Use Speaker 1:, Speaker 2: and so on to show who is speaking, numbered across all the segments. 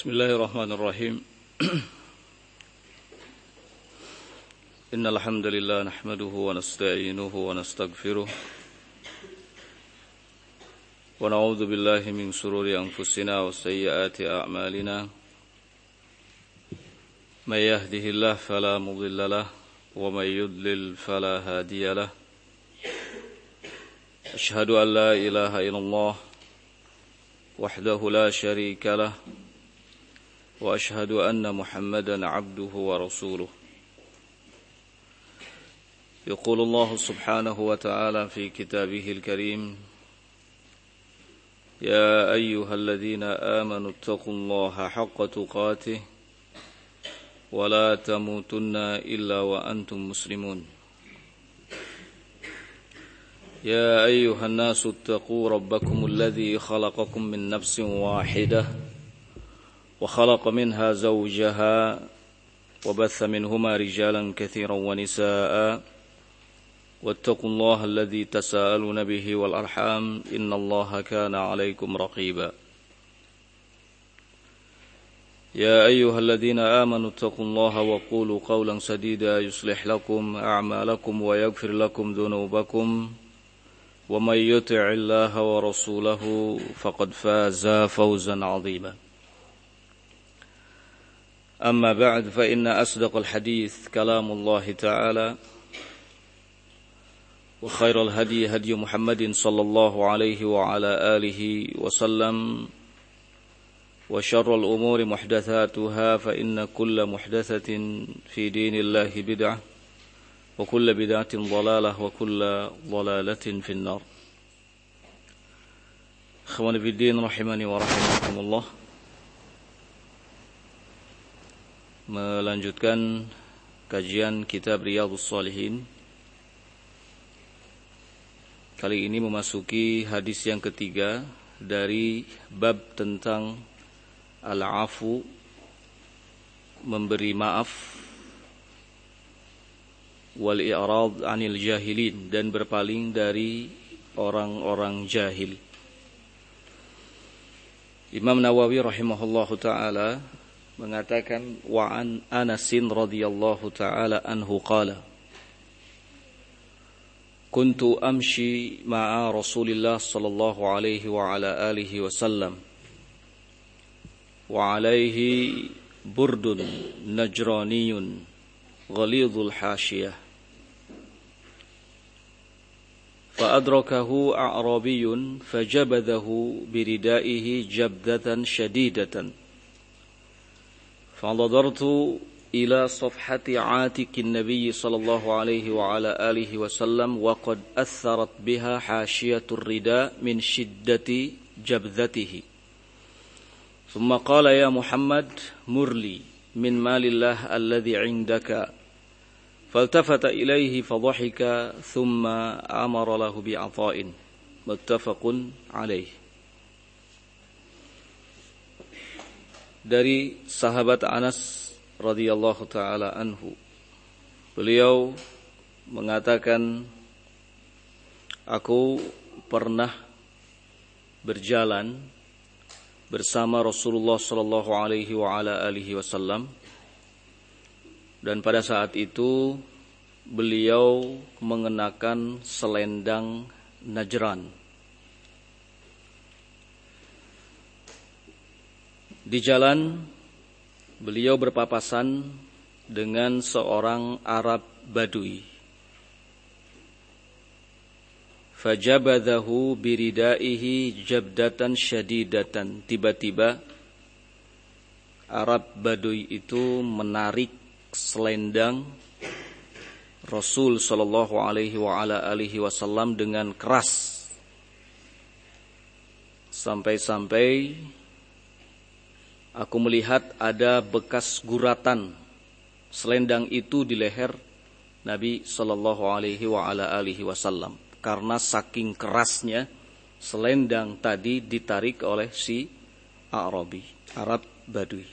Speaker 1: Bismillahirrahmanirrahim. Innal hamdalillah nahmaduhu wa nasta'inuhu wa nastaghfiruh wa na'udzu billahi min shururi anfusina wa sayyiati a'malina. May yahdihillahu fala mudilla lahu wa may yudlil fala hadiya lahu. Ashhadu an la ilaha illallah wahdahu la sharika lahu wa ashhadu anna Muhammadan 'abduhu wa rasuluh. Yaqulu Allah subhanahu wa ta'ala fi kitabihil karim, ya ayyuhalladzina amanu taqullaha haqqa tuqatih wa la tamutunna illa wa antum muslimun. Ya ayyuhan nasu ittaqu rabbakumul ladzi khalaqakum min nafsin wahidah وخلق منها زوجها وبث منهما رجالا كثيرا ونساء واتقوا الله الذي تساءلون به والأرحام إن الله كان عليكم رقيبا يا أيها الذين آمنوا اتقوا الله وقولوا قولا سديدا يصلح لكم أعمالكم ويغفر لكم ذنوبكم ومن يطع الله ورسوله فقد فاز فوزا عظيما. أما بعد فإن أصدق الحديث كلام الله تعالى وخير الهدي هدي محمد صلى الله عليه وعلى آله وسلم وشر الأمور محدثاتها فإن كل محدثة في دين الله بدعة وكل بدعة ضلالة وكل ضلالة في النار. إخواني في الدين رحمني ورحمكم الله. Melanjutkan kajian kitab Riyadhus Shalihin. Kali ini memasuki hadis yang ketiga dari bab tentang al-afu, memberi maaf, wal i'rad 'anil jahilin, dan berpaling dari orang-orang jahil. Imam Nawawi rahimahullahu taala mengatakan, wa an Anasin radhiyallahu ta'ala anhu qala kuntu amshi ma'a Rasulillah sallallahu alaihi wa ala alihi wasallam wa alaihi burdun najraniyun ghalidhul hashiyah fa'adrakahu a'rabiyun fajabadahu biridaihi jabdatan shadidatan فنظرت إلى صفحة عاتق النبي صلى الله عليه وعلى آله وسلم وقد أثرت بها حاشية الرداء من شدة جبذته ثم قال يا محمد مر لي من مال الله الذي عندك فالتفت إليه فضحك ثم أمر له بعطاء متفق عليه. Dari sahabat Anas radhiyallahu taala anhu, beliau mengatakan, aku pernah berjalan bersama Rasulullah sallallahu alaihi wa ala alihi wasallam, dan pada saat itu beliau mengenakan selendang Najran. Di jalan beliau berpapasan dengan seorang Arab Badui. Fajabadahu biridaihi jabdatan syadidatan. Tiba-tiba Arab Badui itu menarik selendang Rasul sallallahu alaihi wa ala alihi wasallam dengan keras, sampai-sampai aku melihat ada bekas guratan selendang itu di leher Nabi sallallahu alaihi wa ala alihi wasallam, karena saking kerasnya selendang tadi ditarik oleh si Arabi, Arab Badui.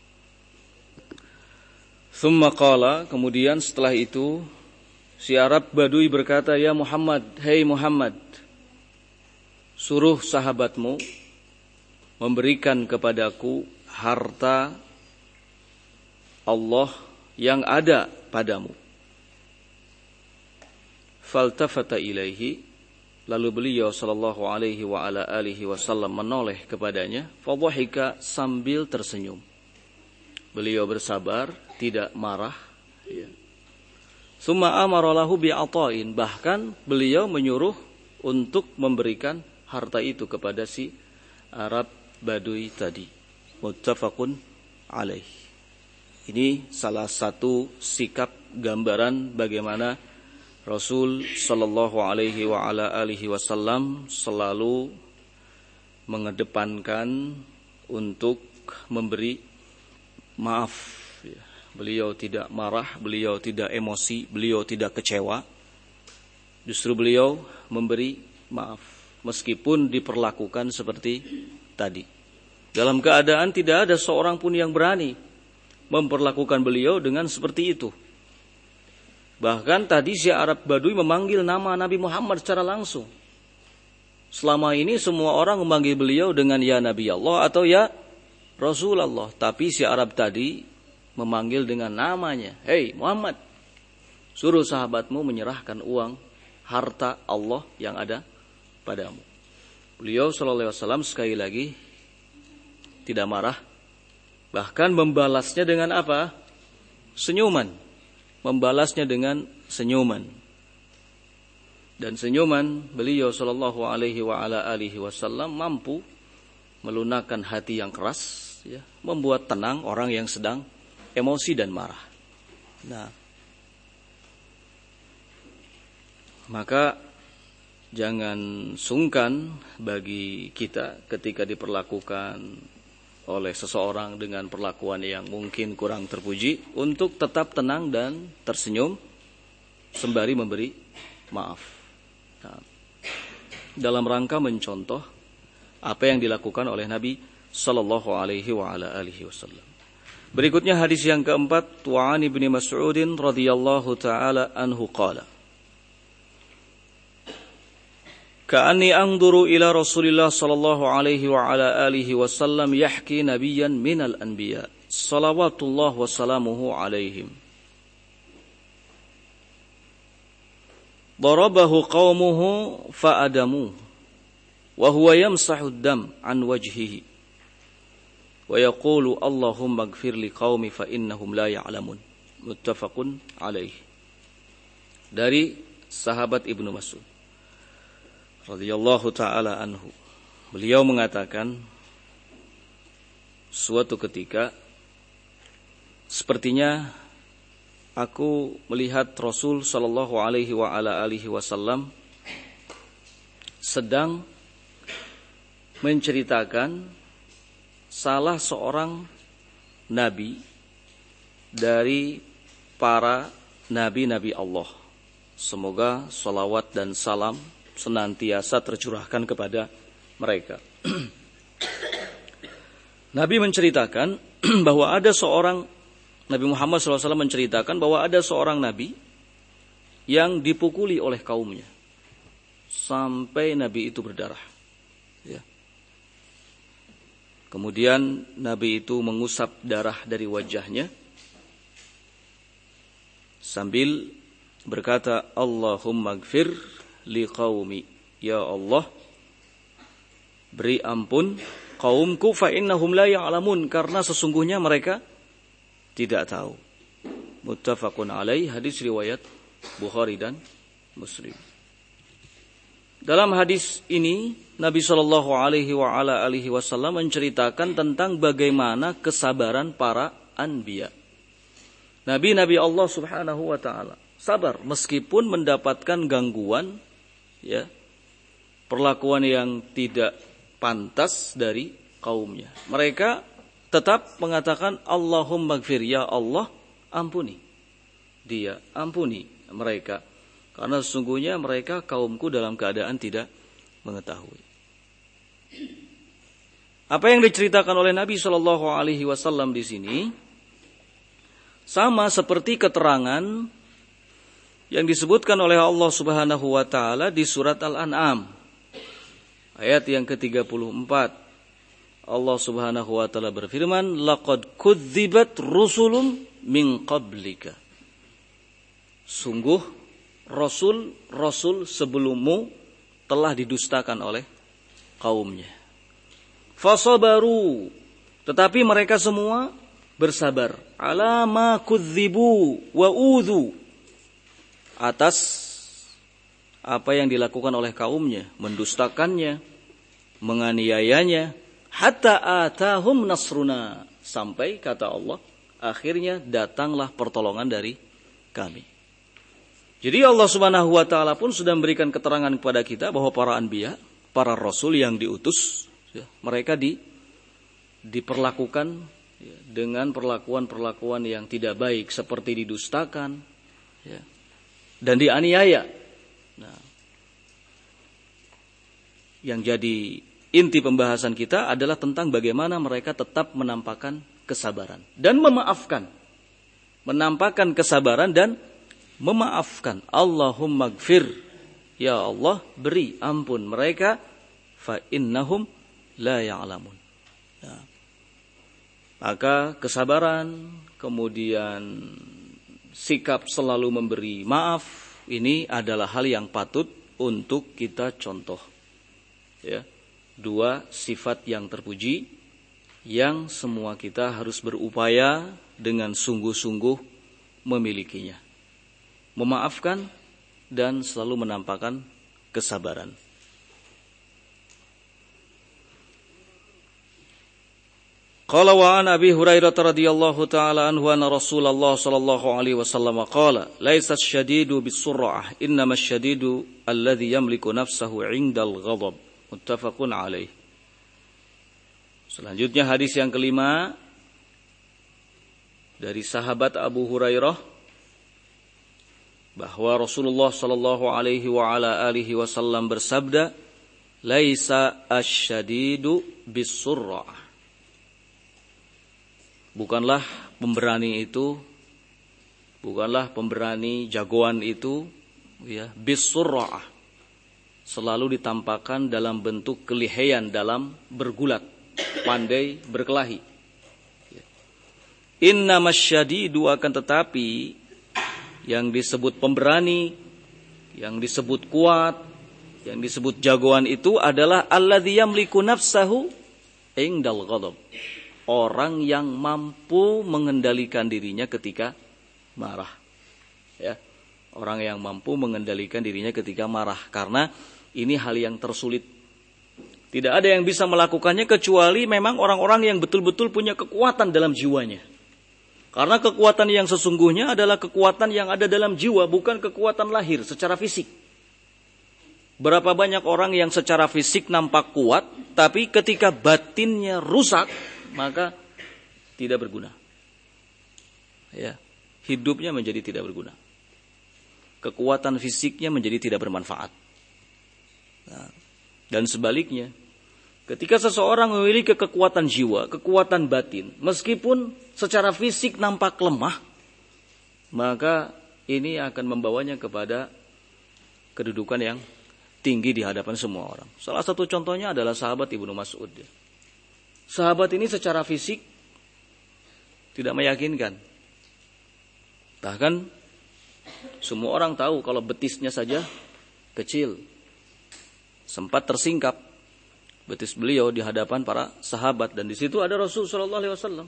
Speaker 1: Thumma qala, kemudian setelah itu si Arab Badui berkata, ya Muhammad, hei Muhammad, suruh sahabatmu memberikan kepadaku harta Allah yang ada padamu. Faltafata ilaihi, lalu beliau sallallahu alaihi wa ala alihi wasallam menoleh kepadanya, fadhahika, sambil tersenyum. Beliau bersabar, tidak marah, ya. Summa amara lahu bi'ata'in, bahkan beliau menyuruh untuk memberikan harta itu kepada si Arab Badui tadi. Muttafaqun alaih. Ini salah satu sikap gambaran bagaimana Rasul sallallahu alaihi wa ala alihi wasallam selalu mengedepankan untuk memberi maaf. Beliau tidak marah, beliau tidak emosi, beliau tidak kecewa. Justru beliau memberi maaf meskipun diperlakukan seperti tadi. Dalam keadaan tidak ada seorang pun yang berani memperlakukan beliau dengan seperti itu. Bahkan tadi si Arab Badui memanggil nama Nabi Muhammad secara langsung. Selama ini semua orang memanggil beliau dengan ya Nabi Allah atau ya Rasulullah. Tapi si Arab tadi memanggil dengan namanya. Hei Muhammad, suruh sahabatmu menyerahkan uang harta Allah yang ada padamu. Beliau sallallahu alaihi wasallam sekali lagi tidak marah. Bahkan membalasnya dengan apa? Senyuman. Membalasnya dengan senyuman. Dan senyuman beliau sallallahu alaihi wa ala alihi wasallam mampu melunakkan hati yang keras, ya, membuat tenang orang yang sedang emosi dan marah. Nah, maka jangan sungkan bagi kita ketika diperlakukan oleh seseorang dengan perlakuan yang mungkin kurang terpuji untuk tetap tenang dan tersenyum sembari memberi maaf. Nah, dalam rangka mencontoh apa yang dilakukan oleh Nabi sallallahu alaihi wa ala alihi wasallam. Berikutnya hadis yang keempat, Tu'an ibn Mas'udin radhiyallahu taala anhu qala, Ka'anni anzuru ila Rasulillah sallallahu alaihi wa ala alihi wasallam yahki nabiyyan minal anbiya salawatullah wa salamuhu alaihim. Darabahu qaumuhu fa'adamu wa huwa yamsahu ad-dam an wajhihi wa yaqulu Allahumma ighfir li qaumi fa innahum la ya'lamun. Muttafaqun alaih. Dari sahabat Ibnu Mas'ud radhiyallahu ta'ala anhu, beliau mengatakan, suatu ketika sepertinya aku melihat Rasul sallallahu alaihi wa ala alihi wasallam sedang menceritakan salah seorang nabi dari para nabi-nabi Allah. Semoga salawat dan salam senantiasa tercurahkan kepada mereka. Nabi menceritakan bahwa ada seorang, Nabi Muhammad SAW menceritakan bahwa ada seorang nabi yang dipukuli oleh kaumnya sampai nabi itu berdarah. Ya. Kemudian nabi itu mengusap darah dari wajahnya sambil berkata, Allahumma ighfir liqaumi, ya Allah beri ampun kaumku fa innahum la ya'lamun, karena sesungguhnya mereka tidak tahu. Muttafaqun alaih, hadis riwayat Bukhari dan Muslim. Dalam hadis ini Nabi sallallahu alaihi wa ala alihi wasallam menceritakan tentang bagaimana kesabaran para anbiya. Nabi-nabi Allah Subhanahu wa taala sabar meskipun mendapatkan gangguan, ya, perlakuan yang tidak pantas dari kaumnya. Mereka tetap mengatakan Allahumma ighfir, ya Allah ampuni dia, ampuni mereka, karena sesungguhnya mereka kaumku dalam keadaan tidak mengetahui. Apa yang diceritakan oleh Nabi Shallallahu Alaihi Wasallam di sini sama seperti keterangan yang disebutkan oleh Allah Subhanahu wa taala di surat Al-An'am ayat yang ke-34. Allah Subhanahu wa taala berfirman, laqad kudzibat rusulun min qablika. Sungguh rasul sebelummu telah didustakan oleh kaumnya. Fasabaru, tetapi mereka semua bersabar. Ala ma kudzibu wa udhu, atas apa yang dilakukan oleh kaumnya, mendustakannya, menganiayanya, hatta atahum nasruna, sampai kata Allah, akhirnya datanglah pertolongan dari kami. Jadi Allah Subhanahu wa taala pun sudah memberikan keterangan kepada kita bahwa para anbiya, para rasul yang diutus, mereka diperlakukan dengan perlakuan yang tidak baik, seperti didustakan dan dianiaya. Nah, yang jadi inti pembahasan kita adalah tentang bagaimana mereka tetap menampakkan kesabaran dan memaafkan. Menampakkan kesabaran dan memaafkan. Allahumma gfir, ya Allah beri ampun mereka, fa innahum la ya'lamun. Nah, maka kesabaran, kemudian sikap selalu memberi maaf, ini adalah hal yang patut untuk kita contoh. Ya, dua sifat yang terpuji yang semua kita harus berupaya dengan sungguh-sungguh memilikinya. Memaafkan dan selalu menampakkan kesabaran. Qala wa an Abi Hurairah radhiyallahu taala anhu anna Rasulullah sallallahu alaihi wasallam qala laisa asy-syadidu bis-sur'ah innama asy-syadidu alladhi yamliku nafsahu 'indal ghadab. Muttafaqun alaih. Selanjutnya hadis yang kelima dari sahabat Abu Hurairah bahwa Rasulullah sallallahu alaihi wa ala alihi wasallam bersabda, laisa asy-syadidu bis-sur'ah. Bukanlah pemberani jagoan itu bis-sur'ah, selalu ditampakkan dalam bentuk kelihayan, dalam bergulat, pandai berkelahi. Innamasy-syadidu, akan tetapi yang disebut pemberani, yang disebut kuat, yang disebut jagoan itu adalah alladzi yamliku nafsahu indal ghadab. Orang yang mampu mengendalikan dirinya ketika marah. Ya. Orang yang mampu mengendalikan dirinya ketika marah, karena ini hal yang tersulit. Tidak ada yang bisa melakukannya kecuali memang orang-orang yang betul-betul punya kekuatan dalam jiwanya. Karena kekuatan yang sesungguhnya adalah kekuatan yang ada dalam jiwa, bukan kekuatan lahir secara fisik. Berapa banyak orang yang secara fisik nampak kuat, tapi ketika batinnya rusak, maka tidak berguna. Ya, hidupnya menjadi tidak berguna. Kekuatan fisiknya menjadi tidak bermanfaat. Nah, dan sebaliknya, ketika seseorang memiliki kekuatan jiwa, kekuatan batin, meskipun secara fisik nampak lemah, maka ini akan membawanya kepada kedudukan yang tinggi di hadapan semua orang. Salah satu contohnya adalah sahabat Ibnu Mas'ud. Sahabat ini secara fisik tidak meyakinkan. Bahkan semua orang tahu kalau betisnya saja kecil. Sempat tersingkap betis beliau di hadapan para sahabat, dan di situ ada Rasul sallallahu alaihi wasallam.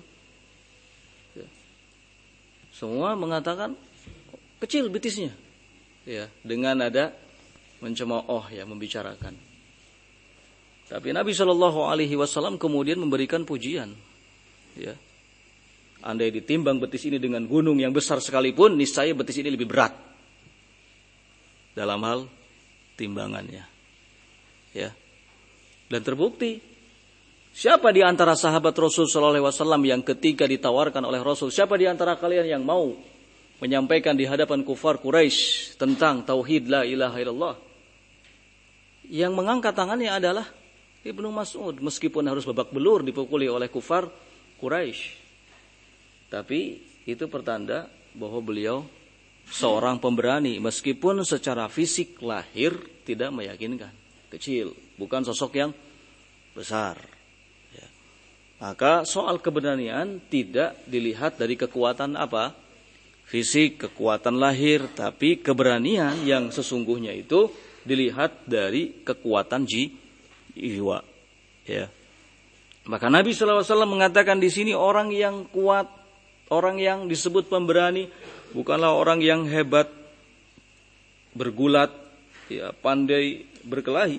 Speaker 1: Semua mengatakan kecil betisnya. Ya, dengan nada mencemooh, membicarakan. Tapi Nabi sallallahu alaihi wasallam kemudian memberikan pujian. Ya. Andai ditimbang betis ini dengan gunung yang besar sekalipun, niscaya betis ini lebih berat dalam hal timbangannya. Ya. Dan terbukti, siapa di antara sahabat Rasul sallallahu alaihi wasallam yang ketika ditawarkan oleh Rasul, siapa di antara kalian yang mau menyampaikan di hadapan kufar Quraisy tentang tauhid la ilaha illallah? Yang mengangkat tangannya adalah Ibnu Mas'ud, meskipun harus babak belur dipukuli oleh kufar Quraisy. Tapi itu pertanda bahwa beliau seorang pemberani, meskipun secara fisik lahir tidak meyakinkan, kecil, bukan sosok yang besar. Ya. Maka soal keberanian tidak dilihat dari kekuatan apa? Fisik, kekuatan lahir, tapi keberanian yang sesungguhnya itu dilihat dari kekuatan jiwa. Ya. Maka Nabi SAW mengatakan di sini orang yang kuat, orang yang disebut pemberani, bukanlah orang yang hebat, bergulat, ya, pandai berkelahi.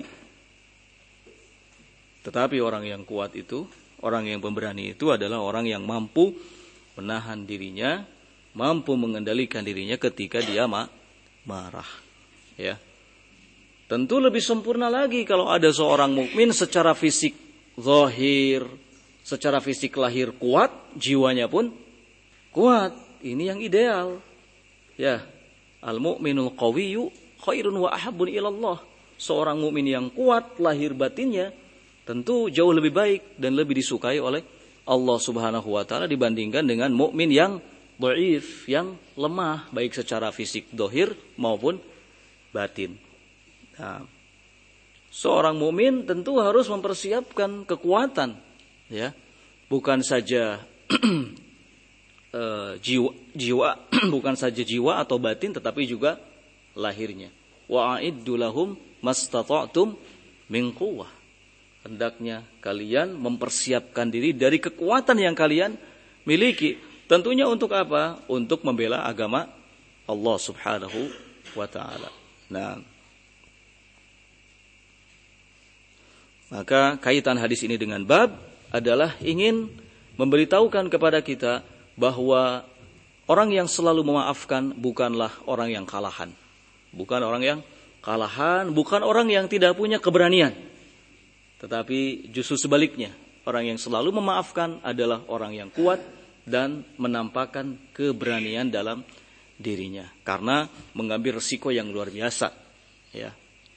Speaker 1: Tetapi orang yang kuat itu, orang yang pemberani itu adalah orang yang mampu menahan dirinya, mampu mengendalikan dirinya ketika dia marah. Ya. Tentu lebih sempurna lagi kalau ada seorang mukmin secara fisik zahir, secara fisik lahir kuat, jiwanya pun kuat. Ini yang ideal. Ya, al-mu'minul qawiyyu khairun wa ahabbun ilallah. Seorang mukmin yang kuat lahir batinnya tentu jauh lebih baik dan lebih disukai oleh Allah Subhanahu wa taala dibandingkan dengan mukmin yang dhaif, yang lemah baik secara fisik zahir maupun batin. Nah, seorang mukmin tentu harus mempersiapkan kekuatan, ya, bukan saja jiwa, bukan saja jiwa atau batin, tetapi juga lahirnya. Wa a'iddu lahum mastata'tum min quwwah. Hendaknya kalian mempersiapkan diri dari kekuatan yang kalian miliki. Tentunya untuk apa? Untuk membela agama Allah Subhanahu wa taala. Nah, maka kaitan hadis ini dengan bab adalah ingin memberitahukan kepada kita bahwa orang yang selalu memaafkan bukanlah orang yang kalahan. Bukan orang yang kalahan, bukan orang yang tidak punya keberanian. Tetapi justru sebaliknya, orang yang selalu memaafkan adalah orang yang kuat dan menampakkan keberanian dalam dirinya. Karena mengambil resiko yang luar biasa. Ya.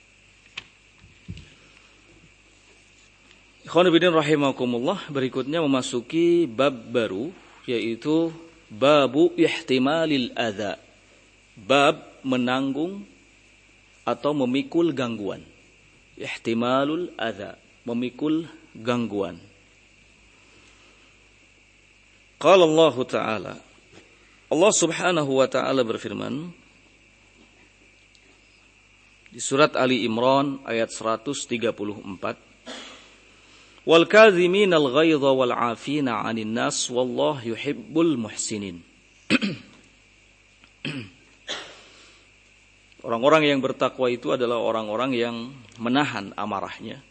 Speaker 1: Ikhwanuddin rahimakumullah, berikutnya memasuki bab baru, yaitu babu ihtimalil adza. Bab menanggung atau memikul gangguan. Ihtimalul adza, memikul gangguan. Qala Allah Ta'ala, Allah Subhanahu wa taala berfirman di surat Ali Imran ayat 134, wal kadhiminal ghaidha wal 'afina 'anil nas wallahu yuhibbul muhsinin. Orang-orang yang bertakwa itu adalah orang-orang yang menahan amarahnya.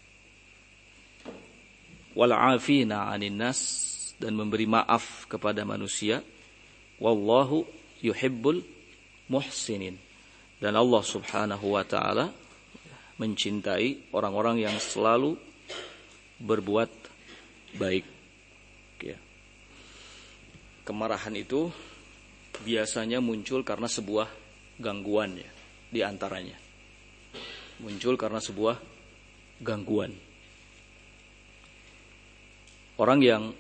Speaker 1: Wal 'afina 'anil nas, dan memberi maaf kepada manusia. Wallahu yuhibbul muhsinin. Dan Allah Subhanahu wa taala mencintai orang-orang yang selalu berbuat baik. Ya. Kemarahan itu biasanya muncul karena sebuah gangguan, ya, di antaranya. Muncul karena sebuah gangguan. Orang yang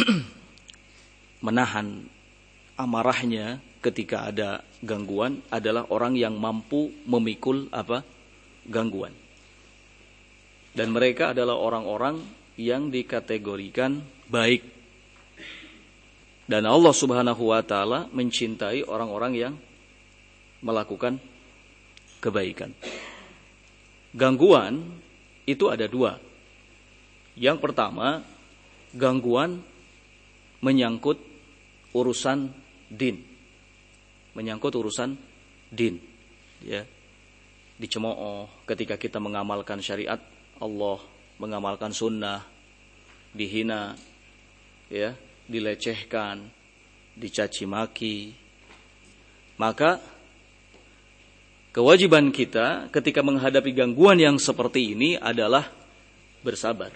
Speaker 1: menahan amarahnya ketika ada gangguan adalah orang yang mampu memikul gangguan. Dan mereka adalah orang-orang yang dikategorikan baik. Dan Allah Subhanahu wa taala mencintai orang-orang yang melakukan kebaikan. Gangguan itu ada dua. Yang pertama, gangguan menyangkut urusan din. Menyangkut urusan din. Ya. Dicemooh ketika kita mengamalkan syariat Allah, mengamalkan sunnah, dihina, ya, dilecehkan, dicaci maki. Maka kewajiban kita ketika menghadapi gangguan yang seperti ini adalah bersabar.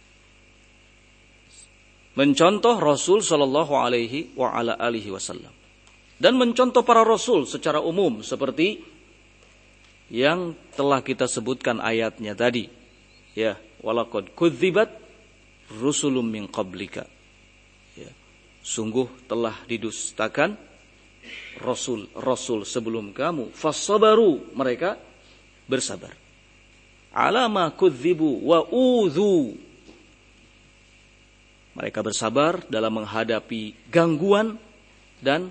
Speaker 1: Mencontoh Rasul sallallahu alaihi wa ala alihi wasallam, dan mencontoh para rasul secara umum seperti yang telah kita sebutkan ayatnya tadi. Ya, walaqad kudzibat rusulun min qablika. Ya, sungguh telah didustakan rasul sebelum kamu. Fassabaru, mereka bersabar. Ala ma kudzibu wa udzu. Mereka bersabar dalam menghadapi gangguan dan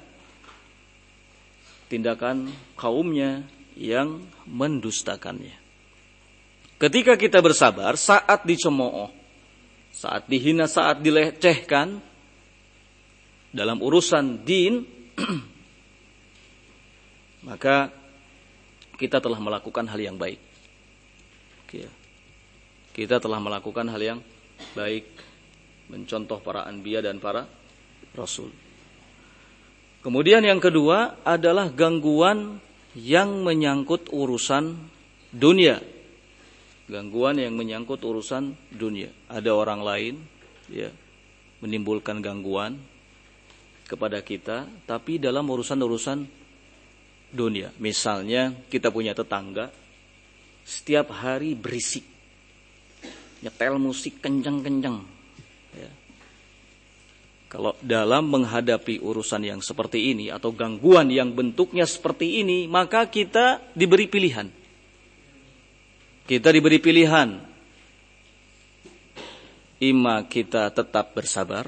Speaker 1: tindakan kaumnya yang mendustakannya. Ketika kita bersabar saat dicemooh, saat dihina, saat dilecehkan dalam urusan din, maka kita telah melakukan hal yang baik. Kita telah melakukan hal yang baik, mencontoh para anbiya dan para rasul. Kemudian yang kedua adalah gangguan yang menyangkut urusan dunia. Gangguan yang menyangkut urusan dunia. Ada orang lain menimbulkan gangguan kepada kita, tapi dalam urusan-urusan dunia. Misalnya kita punya tetangga setiap hari berisik, nyetel musik kencang-kencang. Kalau dalam menghadapi urusan yang seperti ini atau gangguan yang bentuknya seperti ini, maka kita diberi pilihan. Kita diberi pilihan. Ima kita tetap bersabar,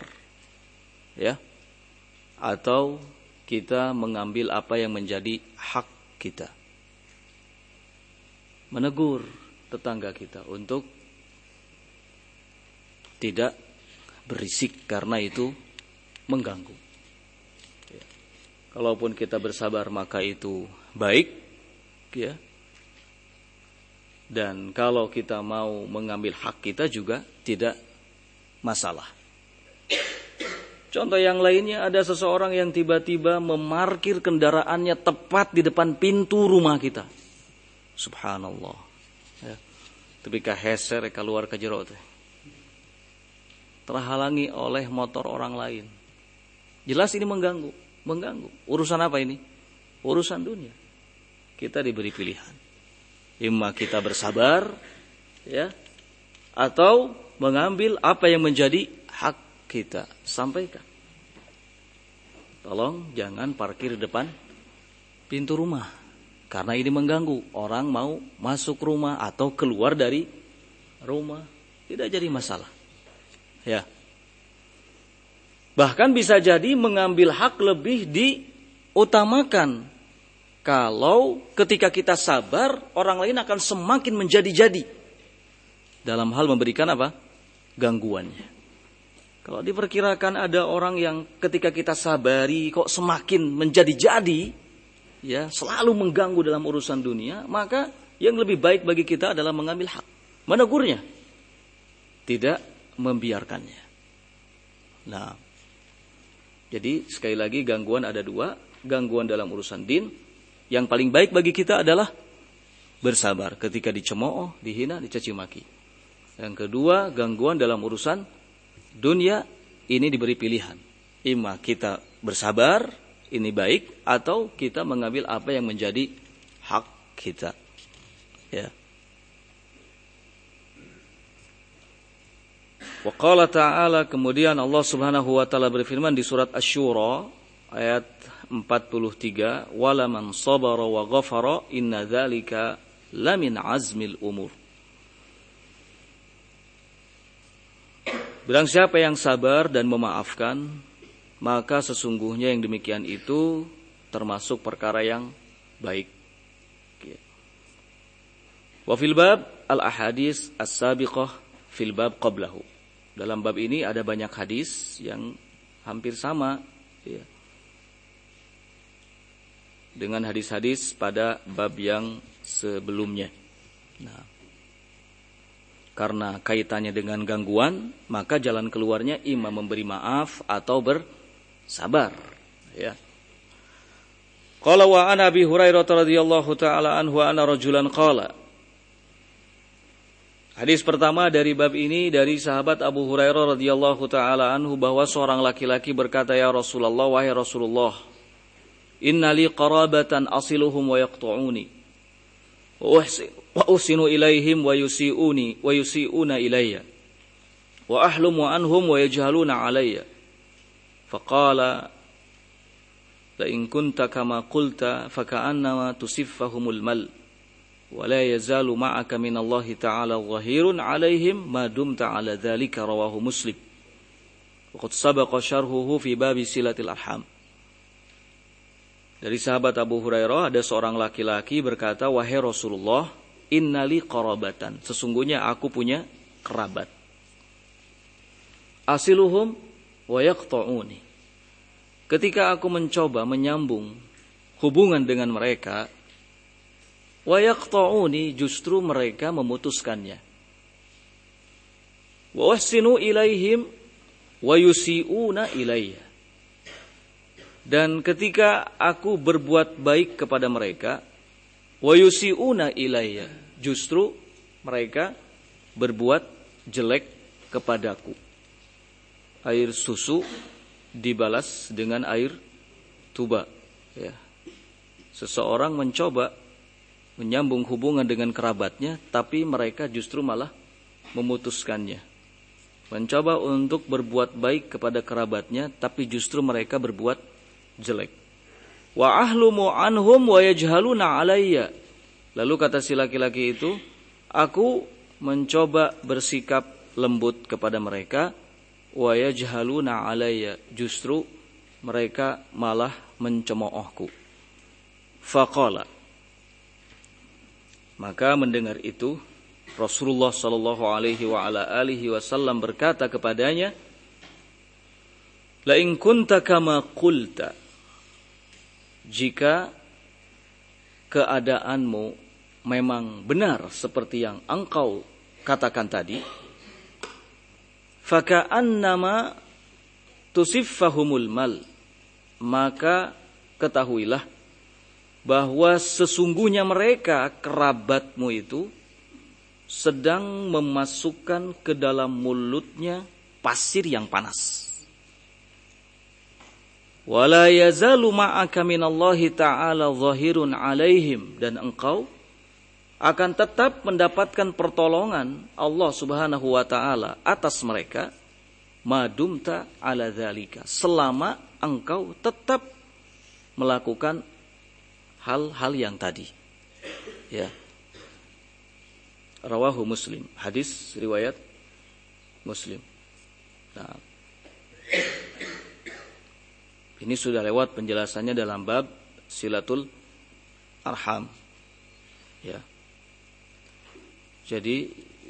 Speaker 1: atau kita mengambil apa yang menjadi hak kita. Menegur tetangga kita untuk tidak berisik karena itu mengganggu. Kalaupun kita bersabar maka itu baik, dan kalau kita mau mengambil hak kita juga tidak masalah. Contoh yang lainnya, ada seseorang yang tiba-tiba memarkir kendaraannya tepat di depan pintu rumah kita. Subhanallah. Tapi keheser keluar ke jero teh. Terhalangi oleh motor orang lain. Jelas ini mengganggu. Urusan apa ini? Urusan dunia. Kita diberi pilihan. Imma kita bersabar, atau mengambil apa yang menjadi hak kita. Sampaikan. Tolong jangan parkir di depan pintu rumah. Karena ini mengganggu. Orang mau masuk rumah atau keluar dari rumah. Tidak jadi masalah. Bahkan bisa jadi mengambil hak lebih diutamakan. Kalau ketika kita sabar, orang lain akan semakin menjadi-jadi. Dalam hal memberikan apa? Gangguannya. Kalau diperkirakan ada orang yang ketika kita sabari kok semakin menjadi-jadi, selalu mengganggu dalam urusan dunia, maka yang lebih baik bagi kita adalah mengambil hak, menegurnya, tidak membiarkannya. Nah, jadi sekali lagi gangguan ada dua, gangguan dalam urusan din. Yang paling baik bagi kita adalah bersabar ketika dicemooh, dihina, dicaci maki. Yang kedua, gangguan dalam urusan dunia, ini diberi pilihan. Ima kita bersabar, ini baik, atau kita mengambil apa yang menjadi hak kita. Wa qala ta'ala, kemudian Allah Subhanahu wa taala berfirman di surat Asy-Syura ayat 43, wala man sabara wa ghafara inna dzalika lamin azmil umur. Barang siapa yang sabar dan memaafkan, maka sesungguhnya yang demikian itu termasuk perkara yang baik. Wa fil bab al-ahadits as-sabiqah fil bab qablahu. Dalam bab ini ada banyak hadis yang hampir sama dengan hadis-hadis pada bab yang sebelumnya. Nah, karena kaitannya dengan gangguan, maka jalan keluarnya ima memberi maaf atau bersabar. Qala wa an Abi Hurairah radhiyallahu taala anhu anna rajulan qala. Hadis pertama dari bab ini dari sahabat Abu Hurairah radhiyallahu taala anhu bahwa seorang laki-laki berkata, ya Rasulullah, wahai Rasulullah, inna li qarabatan asiluhum wa yaqtu'uni wa usinu ilaihim wa yusi'una ilayya wa ahlumu anhum wa yajhaluna alayya. Faqala la in kunta kama qulta faka'annama tusiffahumul mal wa la yazalu ma'aka minallahi ta'ala dhahirun alaihim ma dumta ala dzalika, rawahu Muslim. Waqad sabaqa syarhuhu fi babi silatil arham. Dari sahabat Abu Hurairah ada seorang laki-laki berkata, wahai Rasulullah, innali qarabatan, sesungguhnya aku punya kerabat. Asiluhum wa yaqta'uni. Ketika aku mencoba menyambung hubungan dengan mereka, wa yaqta'uni, justru mereka memutuskannya. Wa ahsinu ilaihim wa yusi'una ilayya. Dan ketika aku berbuat baik kepada mereka, wa yusi'una ilayya, justru mereka berbuat jelek kepadaku. Air susu dibalas dengan air tuba. Ya. Seseorang mencoba menyambung hubungan dengan kerabatnya, tapi mereka justru malah memutuskannya. Mencoba untuk berbuat baik kepada kerabatnya, tapi justru mereka berbuat jelek. Wa ahlumu anhum wa yajhaluna alayya. Lalu kata si laki-laki itu, aku mencoba bersikap lembut kepada mereka, wa yajhaluna alayya, justru mereka malah mencemoohku. Faqala, maka mendengar itu Rasulullah sallallahu alaihi wa ala alihi wasallam berkata kepadanya, la in kunta kama qulta, jika keadaanmu memang benar seperti yang engkau katakan tadi, faka'annama tusiffahumul mal, maka ketahuilah bahwa sesungguhnya mereka, kerabatmu itu, sedang memasukkan ke dalam mulutnya pasir yang panas. Wala yazalu ma'aka minallahi ta'ala zahirun alaihim, dan engkau akan tetap mendapatkan pertolongan Allah Subhanahu wa taala atas mereka, madumta ala dzalika, selama engkau tetap melakukan hal-hal yang tadi. Ya. Rawahu Muslim, hadis riwayat Muslim. Nah, ini sudah lewat penjelasannya dalam bab silatul arham. Ya. Jadi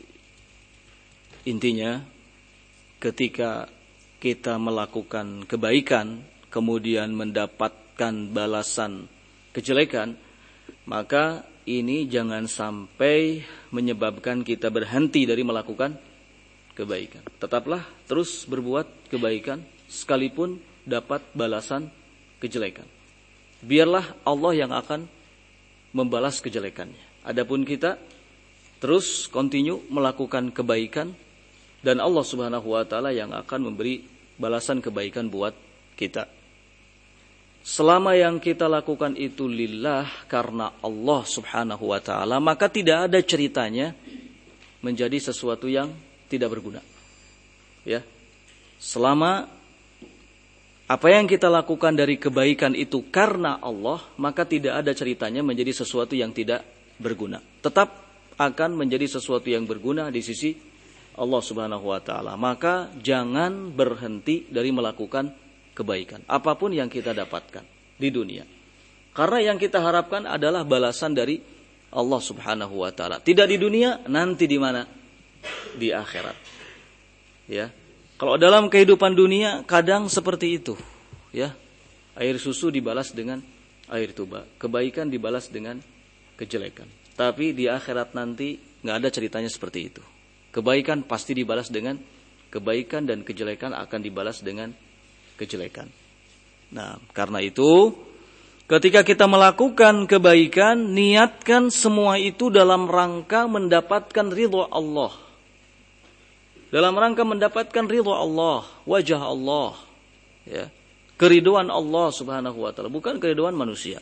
Speaker 1: intinya ketika kita melakukan kebaikan kemudian mendapatkan balasan kejelekan, maka ini jangan sampai menyebabkan kita berhenti dari melakukan kebaikan. Tetaplah terus berbuat kebaikan sekalipun dapat balasan kejelekan. Biarlah Allah yang akan membalas kejelekannya. Adapun kita terus continue melakukan kebaikan, dan Allah Subhanahu wa taala yang akan memberi balasan kebaikan buat kita. Selama yang kita lakukan itu lillah, karena Allah Subhanahu wa taala, maka tidak ada ceritanya menjadi sesuatu yang tidak berguna. Ya. Selama apa yang kita lakukan dari kebaikan itu karena Allah, maka tidak ada ceritanya menjadi sesuatu yang tidak berguna. Tetap akan menjadi sesuatu yang berguna di sisi Allah Subhanahu wa taala. Maka jangan berhenti dari melakukan kebaikan apapun yang kita dapatkan di dunia. Karena yang kita harapkan adalah balasan dari Allah Subhanahu wa taala. Tidak di dunia, nanti di mana? Di akhirat. Ya. Kalau dalam kehidupan dunia kadang seperti itu, ya. Air susu dibalas dengan air tuba, kebaikan dibalas dengan kejelekan. Tapi di akhirat nanti enggak ada ceritanya seperti itu. Kebaikan pasti dibalas dengan kebaikan dan kejelekan akan dibalas dengan kejelekan. Nah, karena itu ketika kita melakukan kebaikan, niatkan semua itu dalam rangka mendapatkan ridha Allah. Dalam rangka mendapatkan ridha Allah, wajah Allah, ya. Keridhaan Allah Subhanahu wa taala, bukan keridhaan manusia.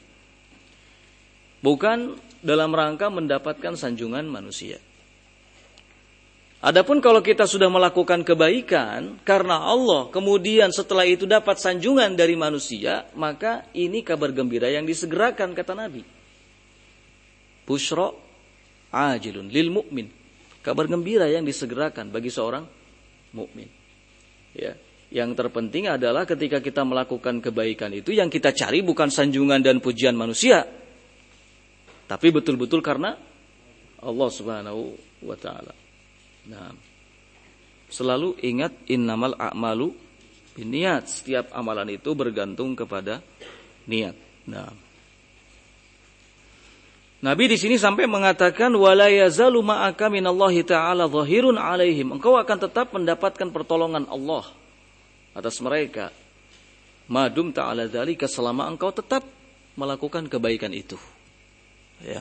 Speaker 1: Bukan dalam rangka mendapatkan sanjungan manusia. Adapun kalau kita sudah melakukan kebaikan karena Allah, kemudian setelah itu dapat sanjungan dari manusia, maka ini kabar gembira yang disegerakan, kata Nabi. Busyra ajilun lil mu'min. Kabar gembira yang disegerakan bagi seorang mukmin. Ya. Yang terpenting adalah ketika kita melakukan kebaikan itu, yang kita cari bukan sanjungan dan pujian manusia, tapi betul-betul karena Allah Subhanahu wa ta'ala. Nah, selalu ingat innamal a'malu binniyat. Setiap amalan itu bergantung kepada niat. Nah, Nabi di sini sampai mengatakan wala yazalu ma'aka minallahi ta'ala zahirun 'alaihim. Engkau akan tetap mendapatkan pertolongan Allah atas mereka. Madum ta'ala dzalika, selama engkau tetap melakukan kebaikan itu. Ya.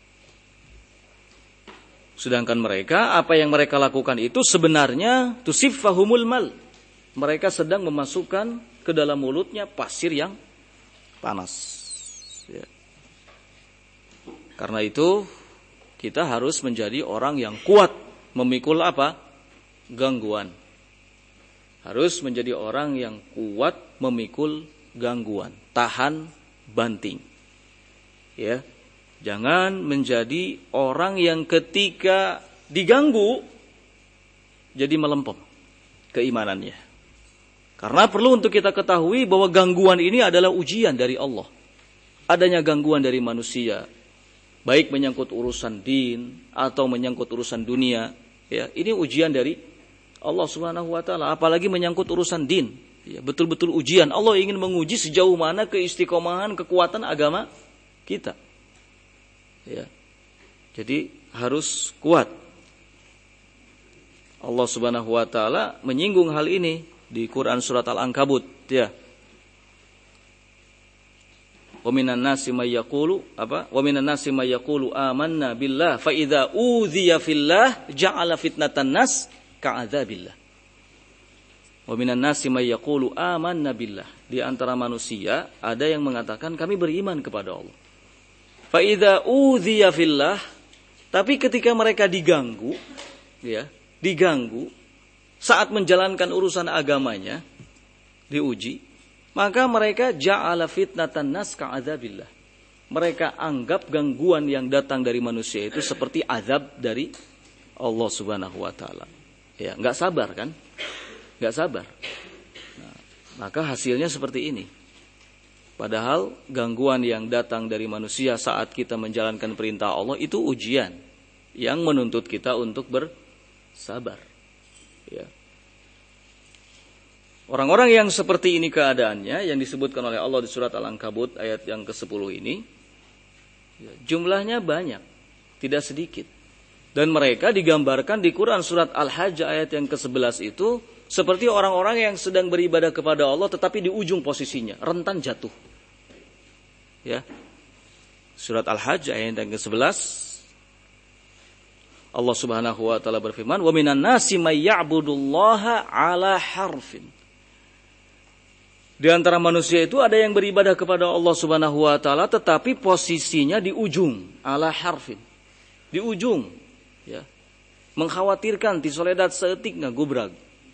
Speaker 1: Sedangkan mereka, apa yang mereka lakukan itu sebenarnya tusifahumul mal. Mereka sedang memasukkan ke dalam mulutnya pasir yang panas. Ya. Karena itu kita harus menjadi orang yang kuat memikul apa? Gangguan. Harus menjadi orang yang kuat memikul gangguan, tahan banting. Ya. Jangan menjadi orang yang ketika diganggu jadi melempem keimanannya. Karena perlu untuk kita ketahui bahwa gangguan ini adalah ujian dari Allah. Adanya gangguan dari manusia, baik menyangkut urusan din atau menyangkut urusan dunia, ya, ini ujian dari Allah Subhanahu wa taala, apalagi menyangkut urusan din. Ya, betul-betul ujian. Allah ingin menguji sejauh mana keistiqomahan, kekuatan agama kita. Ya. Jadi harus kuat. Allah Subhanahu wa taala menyinggung hal ini di Quran surat Al-Ankabut, ya. Wa minan nasi may yaqulu apa? Wa minan nasi may yaqulu amanna billah fa idza udhiya fillah ja'ala fitnatan nas ka'adzabillah. Wa minan nasi may yaqulu amanna billah. Di antara manusia ada yang mengatakan kami beriman kepada Allah. Fa idza udhiya fillah, tapi ketika mereka diganggu, ya, diganggu saat menjalankan urusan agamanya, diuji, maka mereka ja'ala fitnatan nas ka'adzabillah. Mereka anggap gangguan yang datang dari manusia itu seperti azab dari Allah Subhanahu wa taala. Ya, enggak sabar kan? Enggak sabar. Nah, maka hasilnya seperti ini. Padahal gangguan yang datang dari manusia saat kita menjalankan perintah Allah itu ujian yang menuntut kita untuk bersabar. Ya. Orang-orang yang seperti ini keadaannya yang disebutkan oleh Allah di surat Al-Ankabut ayat yang ke-10 ini, ya, jumlahnya banyak, tidak sedikit. Dan mereka digambarkan di Quran surat Al-Hajj ayat yang ke-11 itu seperti orang-orang yang sedang beribadah kepada Allah tetapi di ujung posisinya, rentan jatuh. Ya. Surat Al-Hajj ayat yang ke-11, Allah Subhanahu wa taala berfirman, "Wa minan nasi may ya'budullaha 'ala harfin." Di antara manusia itu ada yang beribadah kepada Allah Subhanahu wa taala tetapi posisinya di ujung, 'ala harfin. Di ujung, ya. Mengkhawatirkan ti soledad seetik ngagubrak.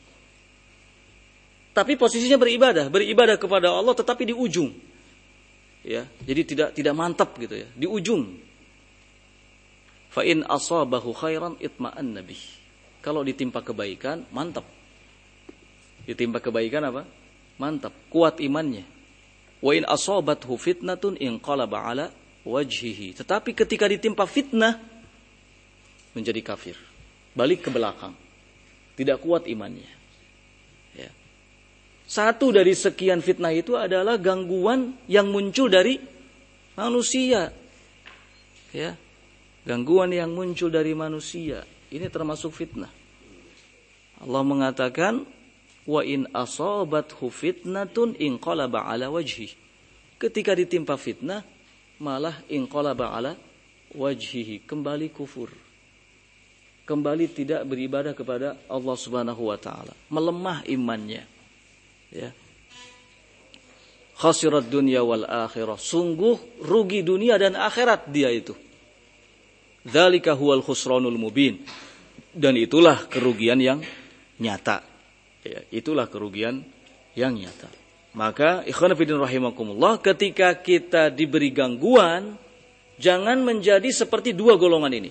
Speaker 1: Tapi posisinya beribadah kepada Allah tetapi di ujung. Ya, jadi tidak mantap gitu ya, di ujung. Fa in asabahu khairan itma'anna bih. Kalau ditimpa kebaikan, mantap. Ditimpa kebaikan apa? Mantap, kuat imannya. Wa in asabathu fitnatun inqalaba ala wajhihi. Tetapi ketika ditimpa fitnah menjadi kafir. Balik ke belakang. Tidak kuat imannya. Ya. Satu dari sekian fitnah itu adalah gangguan yang muncul dari manusia. Ya. Gangguan yang muncul dari manusia. Ini termasuk fitnah. Allah mengatakan, wa in asabathu fitnatun inqalaba ala wajhi. Ketika ditimpa fitnah, malah inqalaba ala wajhihi, kembali kufur. Kembali tidak beribadah kepada Allah Subhanahu wa taala, melemah imannya. Ya. Khasirat dunya wal akhirah. Sungguh rugi dunia dan akhirat dia itu. Dzalika huwal khusranul mubin. Dan itulah kerugian yang nyata. Ya, itulah kerugian yang nyata. Maka ikhwan fillah rahimakumullah, ketika kita diberi gangguan, jangan menjadi seperti dua golongan ini.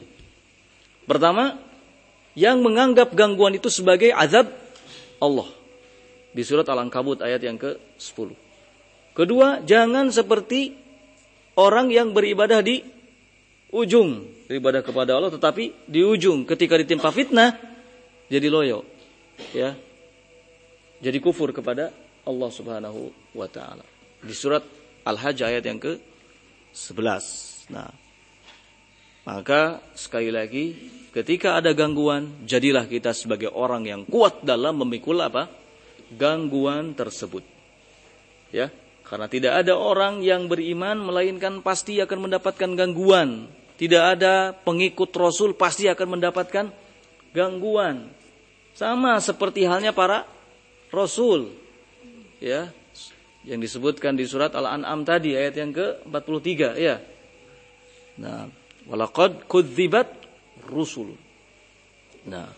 Speaker 1: Pertama, yang menganggap gangguan itu sebagai azab Allah. di surat Al-Ankabut ayat yang ke-10. Kedua, jangan seperti orang yang beribadah di ujung, beribadah kepada Allah tetapi di ujung ketika ditimpa fitnah jadi loyo, ya. Jadi kufur kepada Allah Subhanahu wa taala. Di surat Al-Hajj ayat yang ke-11. Nah, maka sekali lagi ketika ada gangguan, jadilah kita sebagai orang yang kuat dalam memikul apa? Gangguan tersebut. Ya, karena tidak ada orang yang beriman melainkan pasti akan mendapatkan gangguan. Tidak ada pengikut Rasul pasti akan mendapatkan gangguan. Sama seperti halnya para Rasul. Ya, yang disebutkan di surat Al-An'am tadi ayat yang ke-43, ya. Nah, walaqad kudzibat rusul. Nah,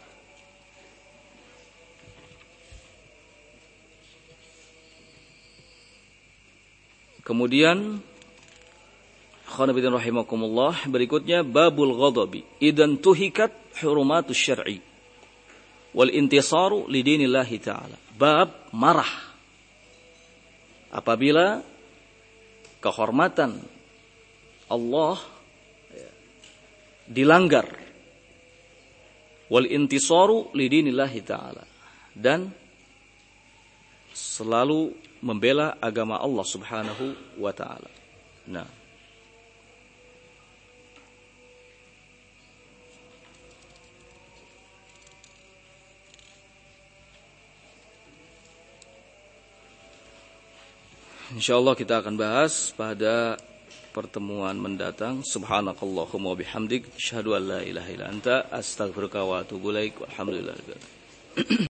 Speaker 1: kemudian khonabidin rahimakumullah, berikutnya babul ghadabi idan tuhikat hurumatus syar'i wal intisaru lidinillahi ta'ala. Bab marah apabila kehormatan Allah dilanggar, wal intisaru lidinillahi ta'ala, dan selalu membela agama Allah Subhanahu wa ta'ala. Nah, insyaallah kita akan bahas pada pertemuan mendatang. Subhanakallahumma wabihamdik, asyhadu an la ilaha illa anta, astaghfiruka wa atubu ilaik. Walhamdulillah.